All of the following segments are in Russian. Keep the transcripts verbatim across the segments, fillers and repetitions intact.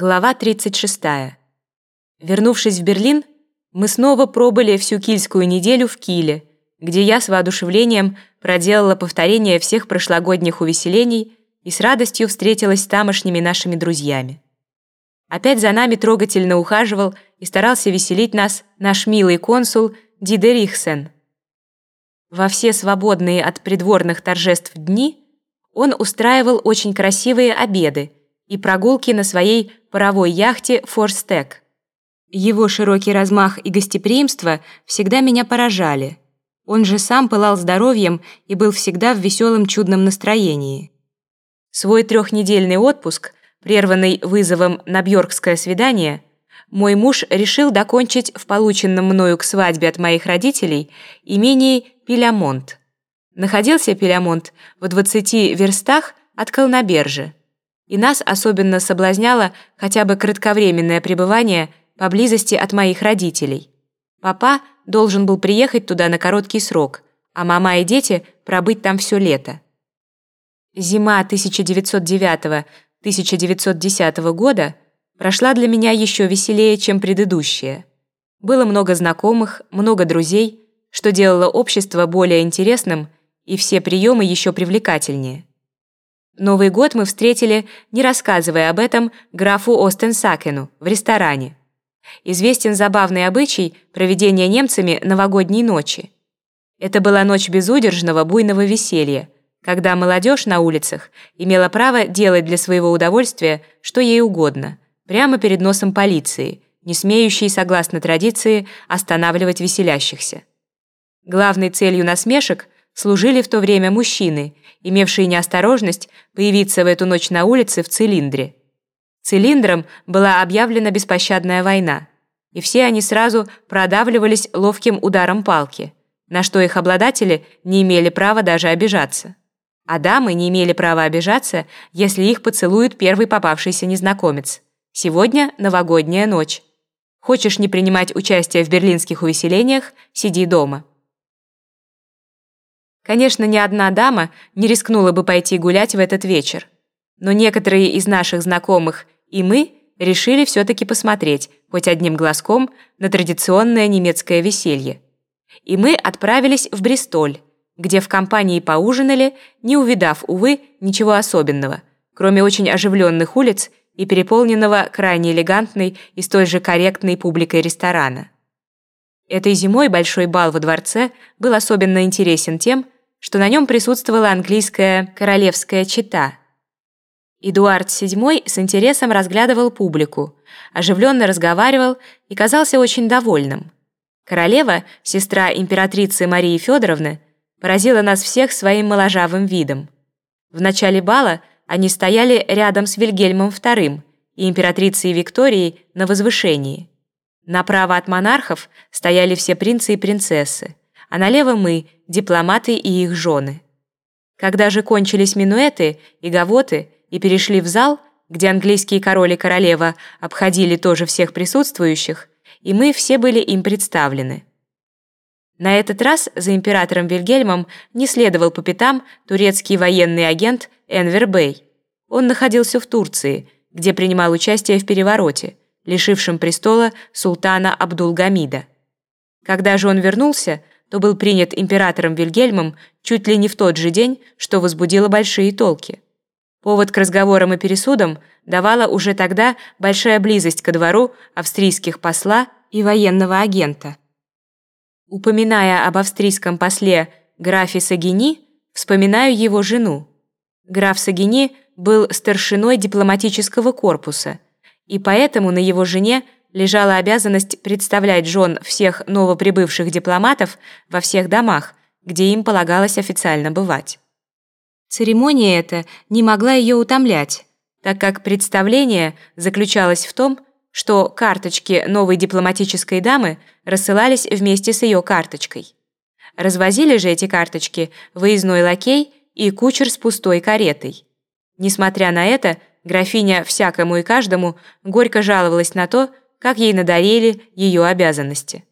Глава тридцать шестая. Вернувшись в Берлин, мы снова пробыли всю кильскую неделю в Киле, где я с воодушевлением проделала повторение всех прошлогодних увеселений и с радостью встретилась с тамошними нашими друзьями. Опять за нами трогательно ухаживал и старался веселить нас наш милый консул Дидерихсен. Во все свободные от придворных торжеств дни он устраивал очень красивые обеды и прогулки на своей паровой яхте «Форстек». Его широкий размах и гостеприимство всегда меня поражали. Он же сам пылал здоровьем и был всегда в веселом чудном настроении. Свой трехнедельный отпуск, прерванный вызовом на бьоркское свидание, мой муж решил докончить в полученном мною к свадьбе от моих родителей имении Пилямонт. Находился Пилямонт в двадцати верстах от Колнобержа, и нас особенно соблазняло хотя бы кратковременное пребывание поблизости от моих родителей. Папа должен был приехать туда на короткий срок, а мама и дети пробыть там все лето. Зима тысяча девятьсот девятого — тысяча девятьсот десятого года прошла для меня еще веселее, чем предыдущая. Было много знакомых, много друзей, что делало общество более интересным и все приемы еще привлекательнее. Новый год мы встретили, не рассказывая об этом, графу Остенсакену в ресторане. Известен забавный обычай проведения немцами новогодней ночи. Это была ночь безудержного буйного веселья, когда молодежь на улицах имела право делать для своего удовольствия что ей угодно, прямо перед носом полиции, не смеющей, согласно традиции, останавливать веселящихся. Главной целью насмешек служили в то время мужчины, имевшие неосторожность появиться в эту ночь на улице в цилиндре. Цилиндром была объявлена беспощадная война, и все они сразу продавливались ловким ударом палки, на что их обладатели не имели права даже обижаться. А дамы не имели права обижаться, если их поцелует первый попавшийся незнакомец. Сегодня новогодняя ночь. Хочешь не принимать участие в берлинских увеселениях – сиди дома. Конечно, ни одна дама не рискнула бы пойти гулять в этот вечер, но некоторые из наших знакомых и мы решили все-таки посмотреть хоть одним глазком на традиционное немецкое веселье. И мы отправились в Бристоль, где в компании поужинали, не увидав, увы, ничего особенного, кроме очень оживленных улиц и переполненного крайне элегантной и столь же корректной публикой ресторана. Этой зимой большой бал во дворце был особенно интересен тем, что на нем присутствовала английская королевская чета. Эдуард седьмой с интересом разглядывал публику, оживленно разговаривал и казался очень довольным. Королева, сестра императрицы Марии Федоровны, поразила нас всех своим моложавым видом. В начале бала они стояли рядом с Вильгельмом вторым и императрицей Викторией на возвышении. Направо от монархов стояли все принцы и принцессы, а налево мы, дипломаты и их жены. Когда же кончились минуэты и гавоты и перешли в зал, где английские король и королева обходили тоже всех присутствующих, и мы все были им представлены. На этот раз за императором Вильгельмом не следовал по пятам турецкий военный агент Энвер Бей. Он находился в Турции, где принимал участие в перевороте, лишившем престола султана Абдулгамида. Когда же он вернулся, то был принят императором Вильгельмом чуть ли не в тот же день, что возбудило большие толки. Повод к разговорам и пересудам давала уже тогда большая близость ко двору австрийских посла и военного агента. Упоминая об австрийском после графе Сагини, вспоминаю его жену. Граф Сагини был старшиной дипломатического корпуса, и поэтому на его жене лежала обязанность представлять жен всех новоприбывших дипломатов во всех домах, где им полагалось официально бывать. Церемония эта не могла ее утомлять, так как представление заключалось в том, что карточки новой дипломатической дамы рассылались вместе с ее карточкой. Развозили же эти карточки выездной лакей и кучер с пустой каретой. Несмотря на это, графиня всякому и каждому горько жаловалась на то, как ей надоели ее обязанности.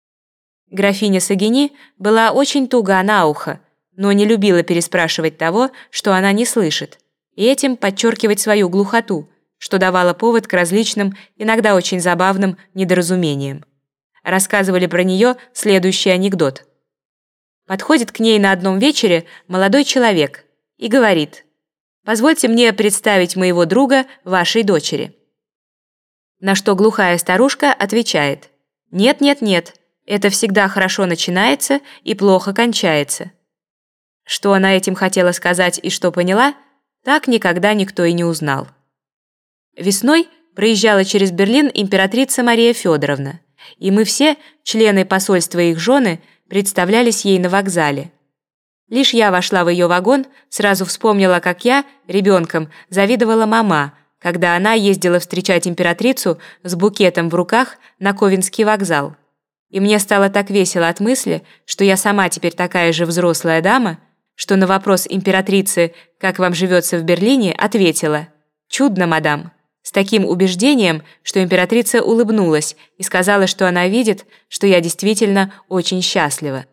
Графиня Сагини была очень туга на ухо, но не любила переспрашивать того, что она не слышит, и этим подчеркивать свою глухоту, что давало повод к различным, иногда очень забавным недоразумениям. Рассказывали про нее следующий анекдот. Подходит к ней на одном вечере молодой человек и говорит: «Позвольте мне представить моего друга вашей дочери». На что глухая старушка отвечает: «Нет, нет, нет, это всегда хорошо начинается и плохо кончается». Что она этим хотела сказать и что поняла, так никогда никто и не узнал. Весной проезжала через Берлин императрица Мария Федоровна, и мы все, члены посольства и их жены, представлялись ей на вокзале. Лишь я вошла в ее вагон, сразу вспомнила, как я, ребенком, завидовала мама, когда она ездила встречать императрицу с букетом в руках на Ковенский вокзал. И мне стало так весело от мысли, что я сама теперь такая же взрослая дама, что на вопрос императрицы «Как вам живется в Берлине?» ответила: «Чудно, мадам», с таким убеждением, что императрица улыбнулась и сказала, что она видит, что я действительно очень счастлива.